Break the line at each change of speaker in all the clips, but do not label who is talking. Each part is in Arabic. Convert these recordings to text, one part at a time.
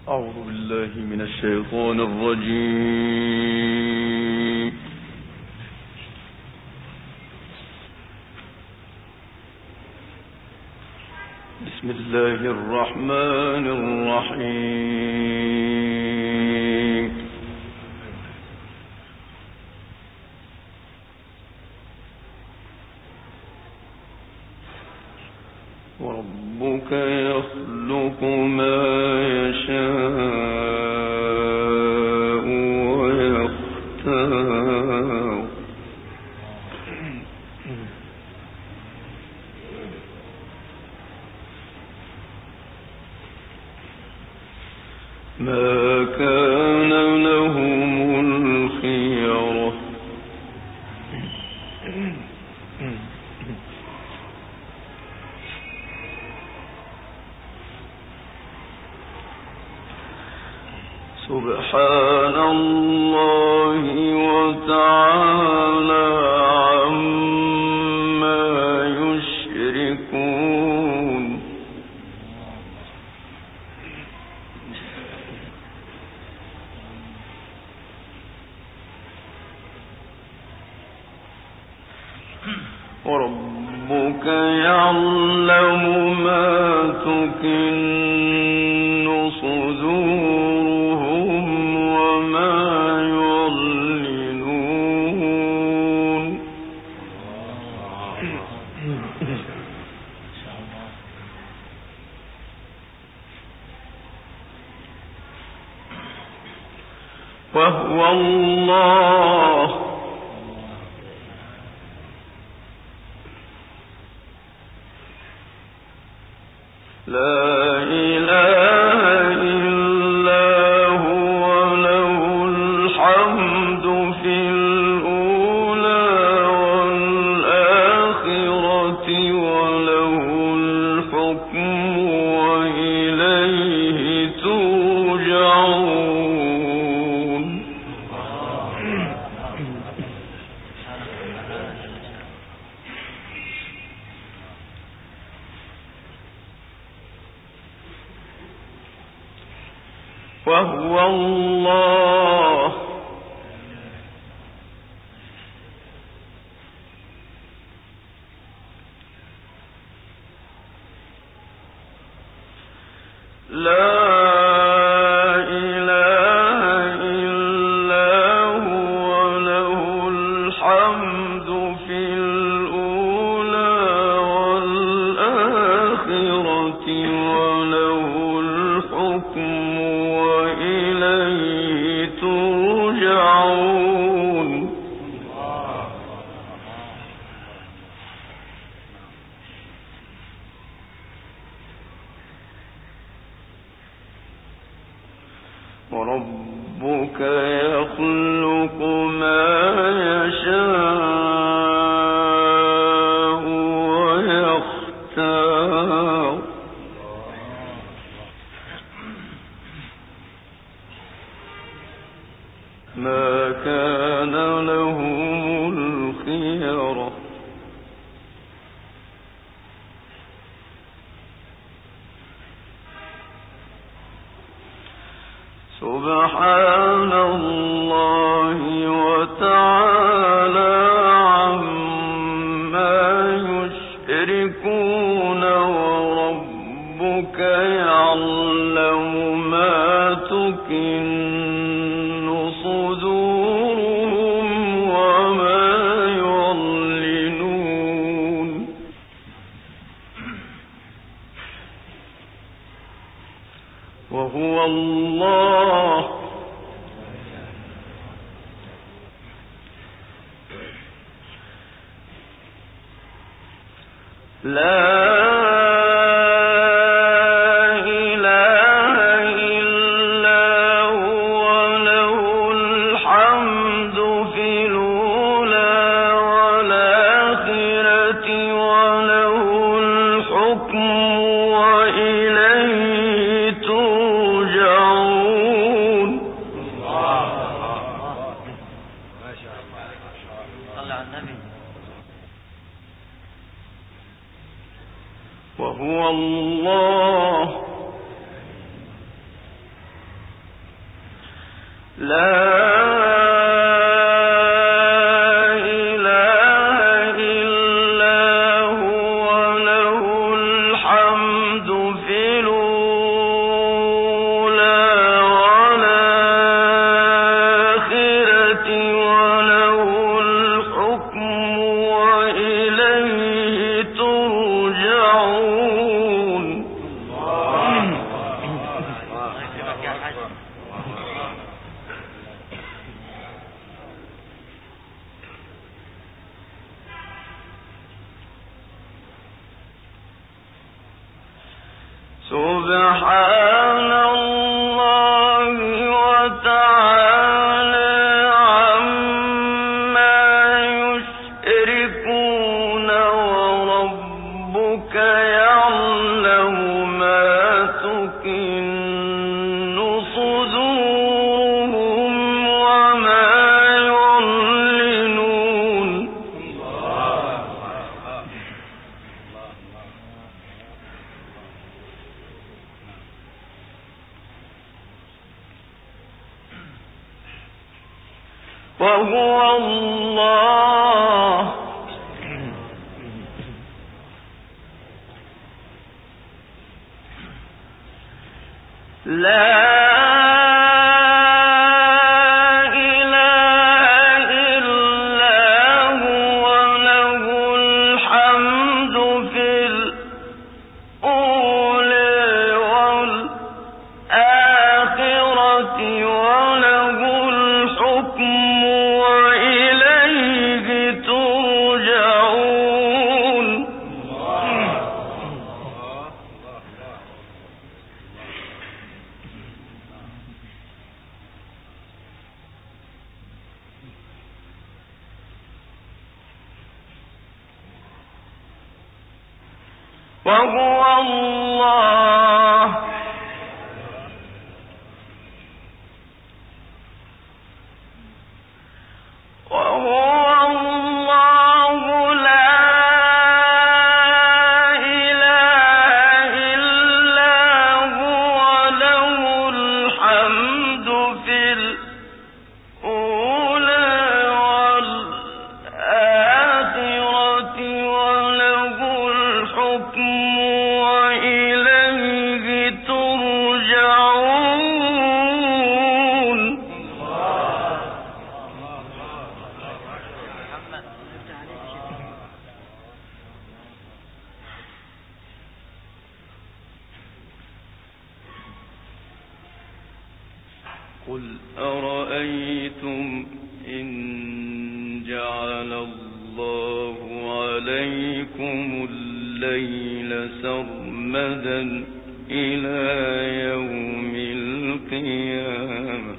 أعوذ بالله من الشيطان الرجيم. بسم الله الرحمن الرحيم. وربك يخلق ما يشاء ويختار ما كان لهم الخيرة سبحان الله وتعالى عما يشركون. وربك يعلم ما تكن صدورهم وما يعلنون. وهو الله لا إله إلا هو له الحمد في الأولى والآخرة وله الحكم وإليه ترجعون. وهو الله لا إله إلا هو له الحمد في الأولى والآخرة وله الحكم وإليه ترجعون. وربك يخلق ما يشاء ويختار ما كان لهم الخيرة سبحان الله وتعالى عما يشركون. وربك يعلم ما تكن صدورهم وما يعلنون. وهو الله لا إله إلا هو له الحمد في الأولى والآخرة وله الحكم وإليه ترجعون. ما شاء الله. صلى على النبي. وهو الله
سبحان الله وتعالى عما يشركون وربك يعلم ما تكن صدورهم وما يعلنون وهو الله لا إله إلا هو له الحمد في الأولى والآخرة وله الحكم وإليه ترجعون وهو الله لا إله إلا هو له الحمد في الأولى والآخرة وله الحكم وإليه ترجعون قل أرأيتم إن جعل الله عليكم الليل سرمدا إلى يوم القيامة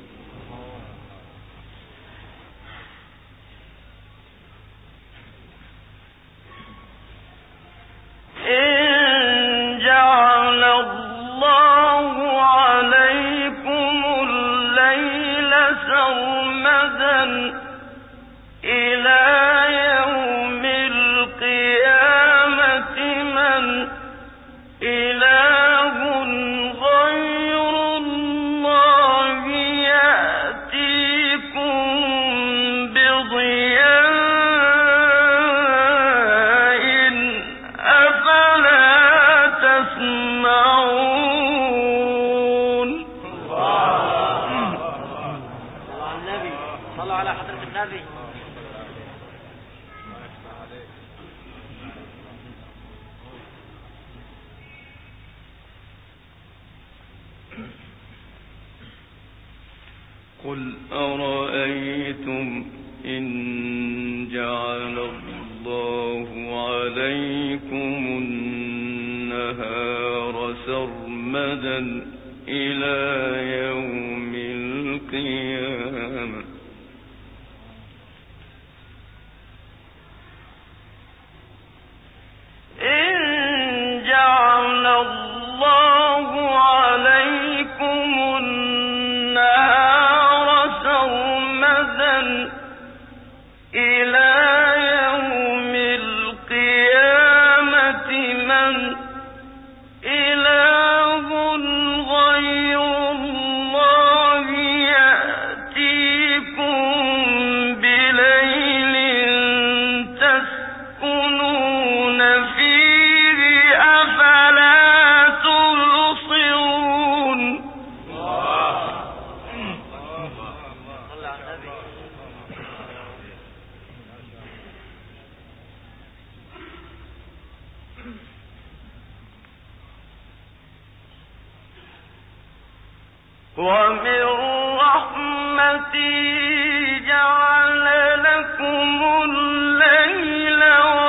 إن جعل الله عليكم الليل سرمدا إلى يوم القيامة من إله غير الله يأتيكم بضياء أفلا تسمعون
النبي صلوا على حضرة النبي.
قل أرأيتم إن جعل الله عليكم النهار سرمدا إلى يوم القيامة إن جعل الله عليكم النهار سرمدا إلى يوم القيامة من إله غير الله يأتيكم ومن رحمته جعل لكم الليل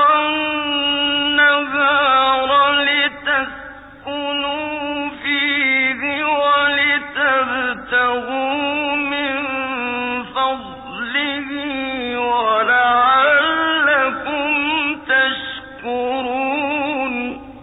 والنهار لتسكنوا فيه ولتبتغوا من فضله ولعلكم تشكرون.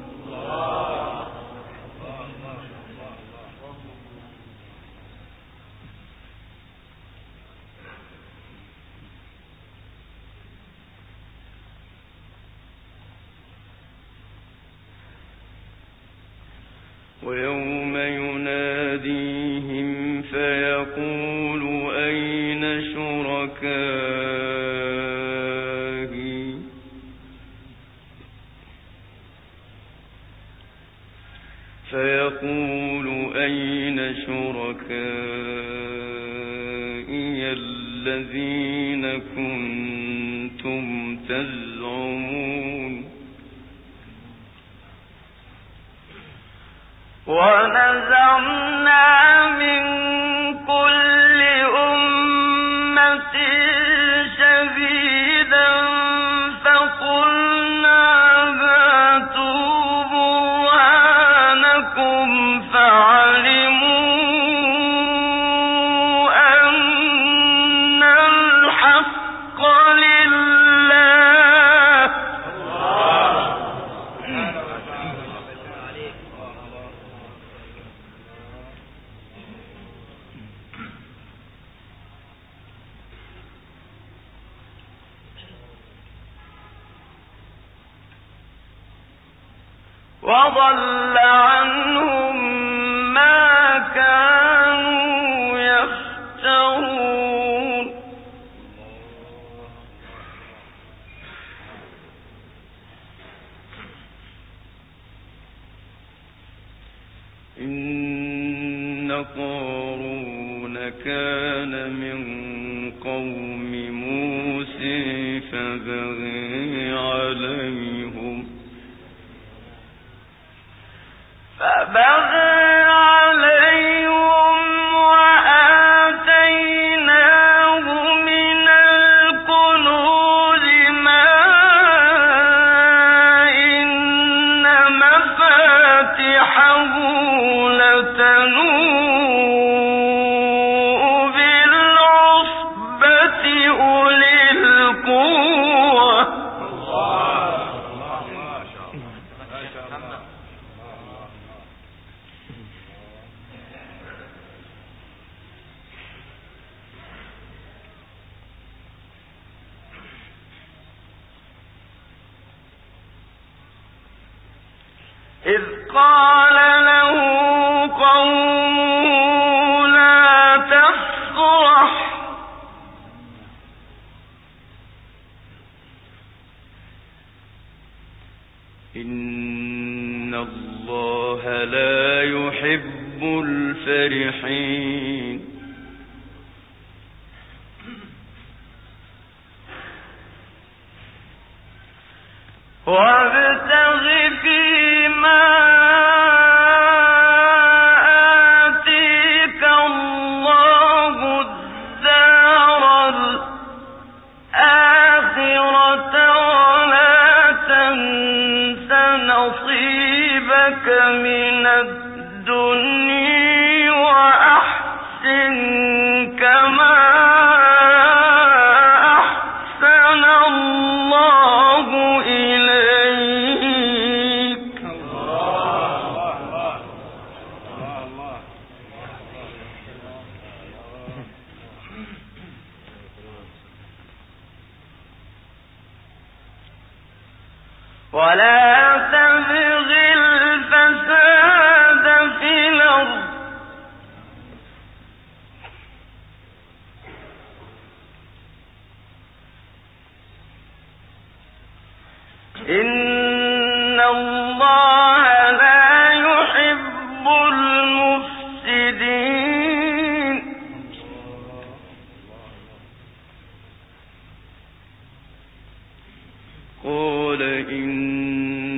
ويوم يناديهم فيقول أين شركائي الذين كنتم تزعمون. ونزعنا من كل أمة شهيدا فقلنا هاتوا برهانكم فعلموا أن الحق لله. وضل عنهم ما كانوا يفترون. إن قارون كان من قوم موسى فبغي عليهم وآتيناه من الكنوز ما إن مفاتحه لتنوء بالعصبة أولي القوة. إذ قال له قومه لا تفرح إن الله لا يحب الفرحين. وابتغ فيما آتيك الله الدار الآخرة ولا تنس نصيبك من الدنيا وأحسن كما أحسن الله إليك. ولا تبغ الفساد في الأرض إن الله لا يحب المفسدين. قال إن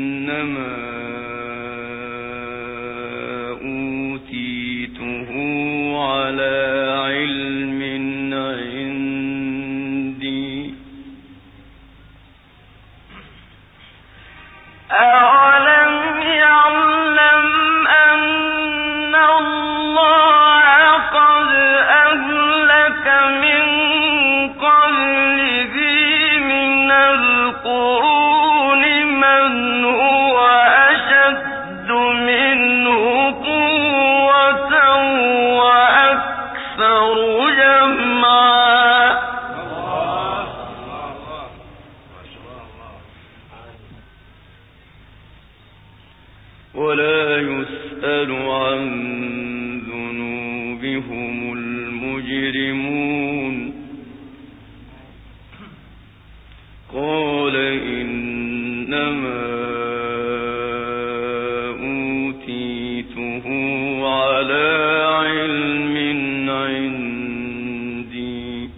ولا يسأل عن ذنوبهم المجرمون قال إنما أوتيته على علم عندي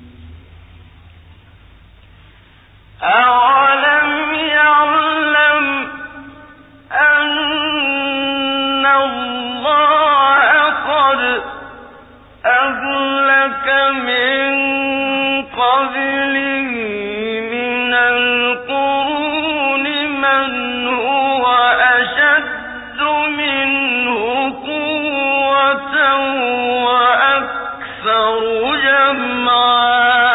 أولم يعلم أن الله قد أهلك من قبله من القرون من هو أشد منه قوة وأكثر جمعا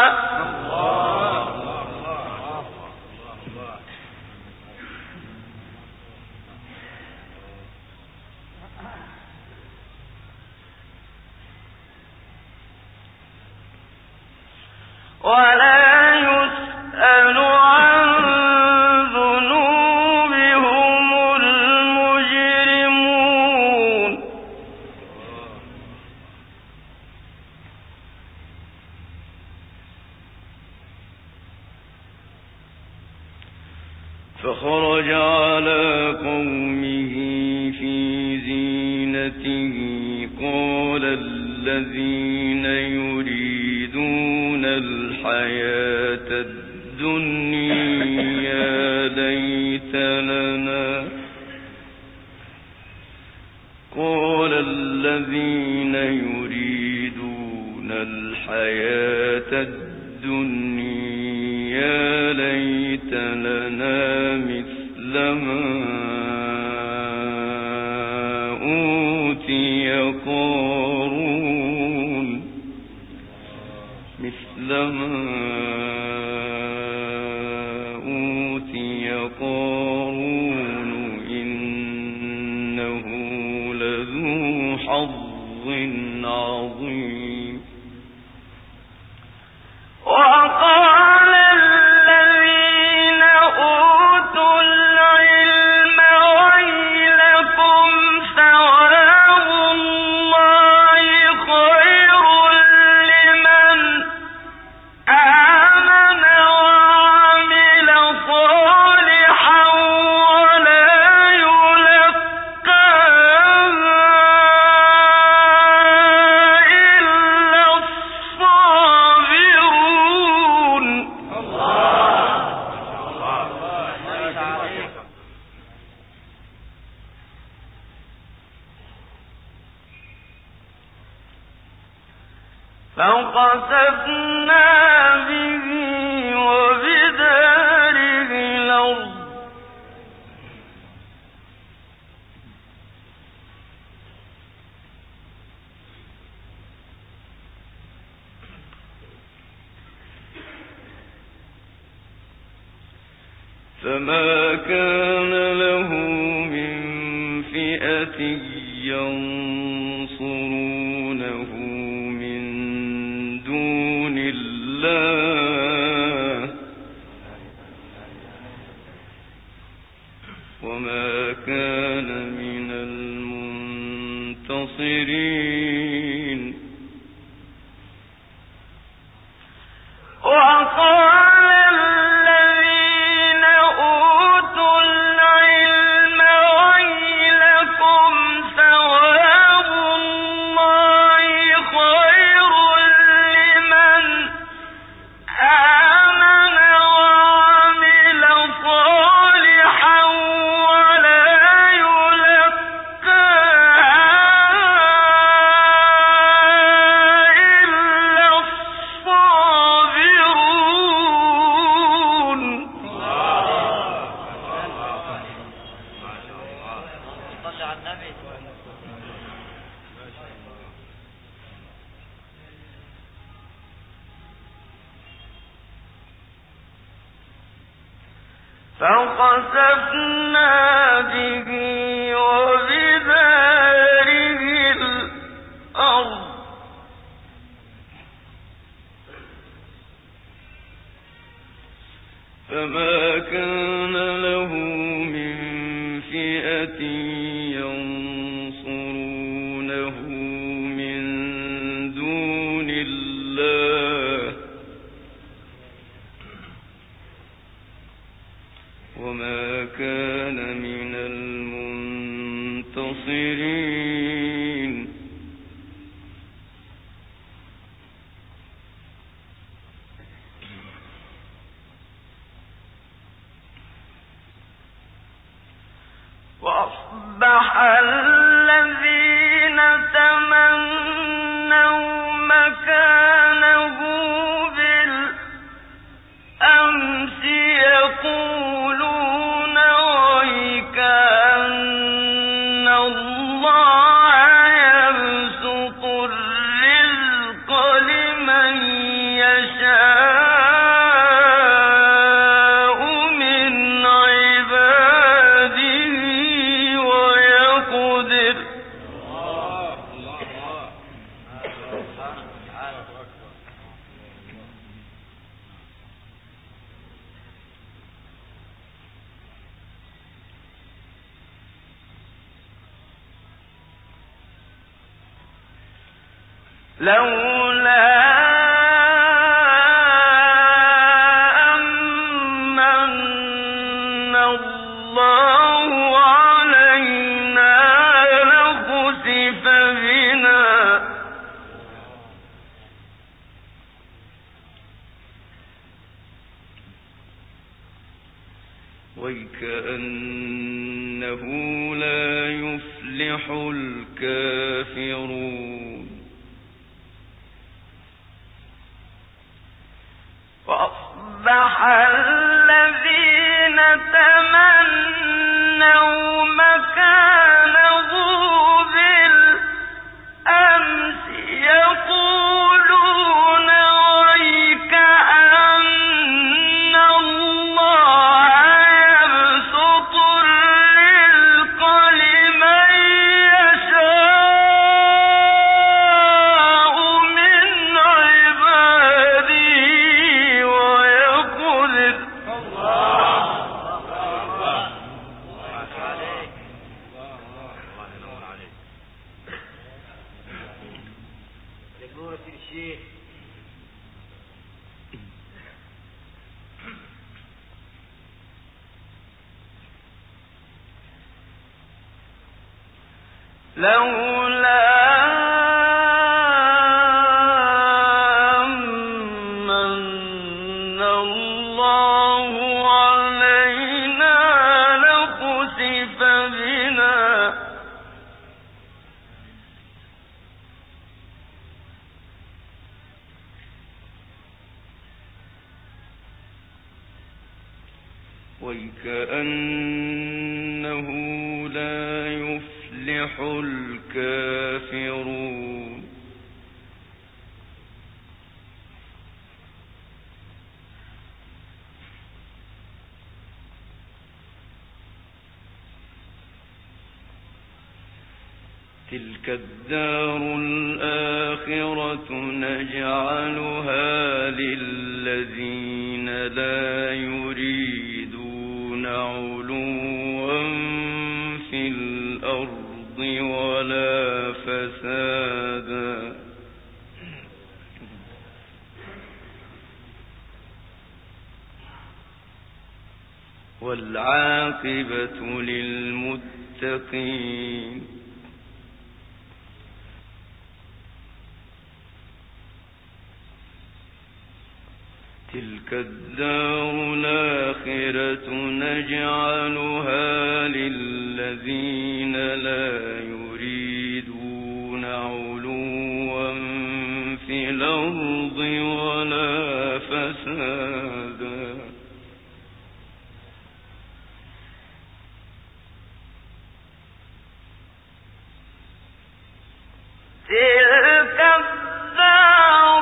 ولا يسأل عن ذنوبهم المجرمون فخرج على قومه في زينته قال الذين يريدون الحياة الدنيا ليت لنا قال الذين يريدون الحياة الدنيا ليت لنا مثل ما أوتي قارون مثل ما أوتي قارون إنه لذو حظ عظيم وقال الذين أوتوا العلم ويلكم ثواب الله خير لمن آمن وعمل صالحا ولا يلقاها إلا الصابرون فخسفنا به وبداره الأرض فما كان له من فئة ينصرونه من دون الله وما كان من المنتصرين وقال الذين أوتوا العلم ويلكم ثواب الله خير لمن آمن وعمل صالحا ولا يلقاها إلا الصابرون
صل على النبي.
فخسفنا به وبداره الأرض فما كان له من فئة ينصرونه من دون الله وما كان من المنتصرين. وأصبح الذين تمنوا مكانه بالأمس يقولون ويك أن الله يبسط الرزق لمن يشاء من عباده ويقدر. لولا أمن الله علينا لخسف بنا ويكأنه لا يفلح الكافرون. وأصبح الذين تمنوا مكانه بالأمس يقولون ويك أن الله يبسط الرزق لمن يشاء من عباده ويقدر. لولا أمن الله علينا لخسف بنا ويكأنه لا يفلح الكافرون. تلك الدار الآخرة نجعلها للذين لا يريدون علوا في الأرض ولا فسادا والعاقبة للمتقين. تلك الدار الآخرة نجعلها للذين لا يريدون علوا في الأرض ولا فسادا تلك الدار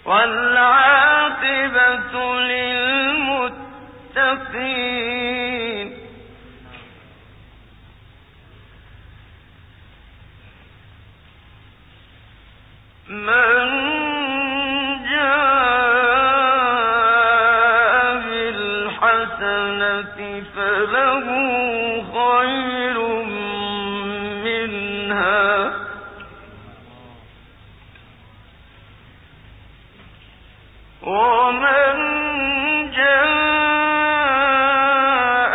والعاقبة للمتقين. من جاء بالحسنة فله خير منها ومن جاء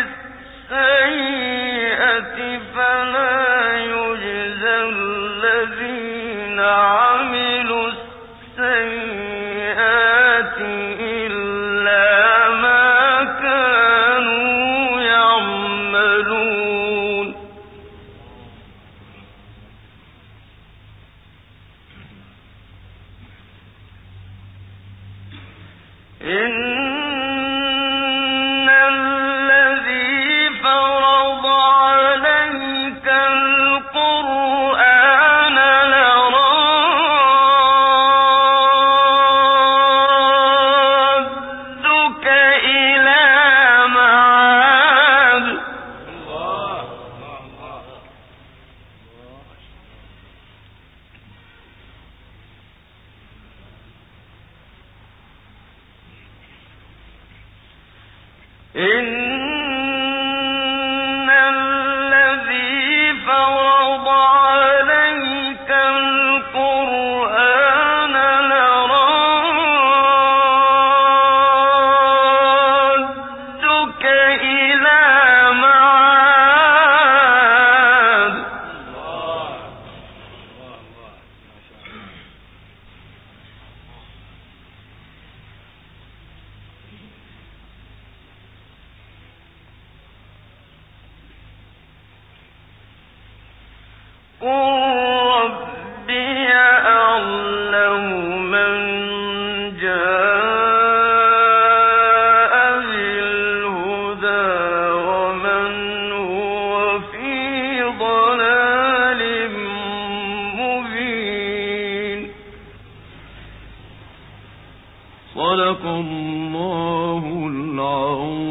بالسيئة فلا يجزى الذين عملوا السيئات إلا ما كانوا يعملون. إن الذي فرض عليك القرآن لرادك إلى معاد. إن الذي فرض عليك القرآن لرادك إلى معاد. قل ربي أعلم من جاء بالهدى ومن هو في ضلال مبين. صدق الله العظيم.